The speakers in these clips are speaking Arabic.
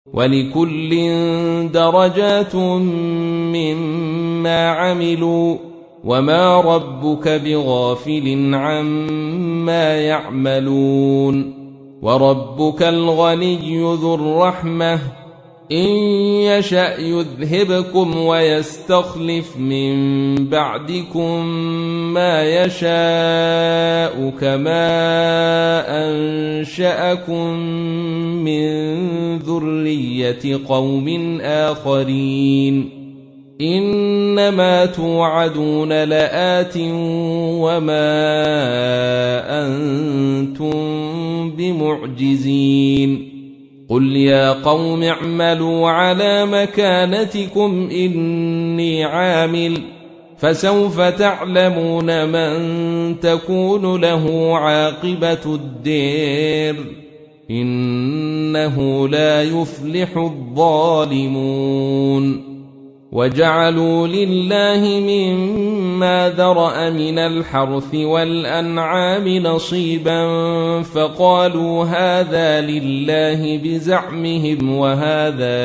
ولكل درجات مما عملوا وما ربك بغافل عما يعملون وربك الغني ذو الرحمة إن يشأ يذهبكم ويستخلف من بعدكم ما يشاء كما أنشأكم من ذرية قوم آخرين إنما توعدون لآت وما أنتم بمعجزين قل يا قوم اعملوا على مكانتكم إني عامل فسوف تعلمون من تكون له عاقبة الدير إنه لا يفلح الظالمون وجعلوا لله مما ذرأ من الحرث والأنعام نصيبا فقالوا هذا لله بزعمهم وهذا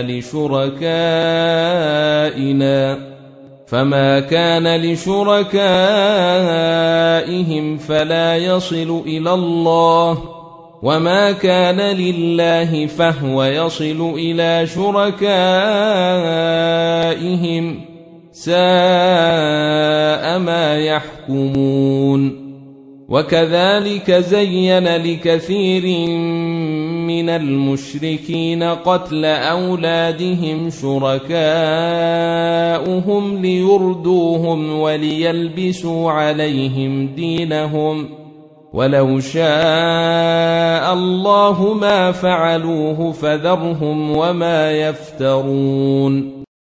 لشركائنا فما كان لشركائهم فلا يصل إلى الله وما كان لله فهو يصل إلى شركائهم ساء ما يحكمون وكذلك زين لكثير من المشركين قتل أولادهم شركاؤهم ليردوهم وليلبسوا عليهم دينهم ولو شاء الله ما فعلوه فذرهم وما يفترون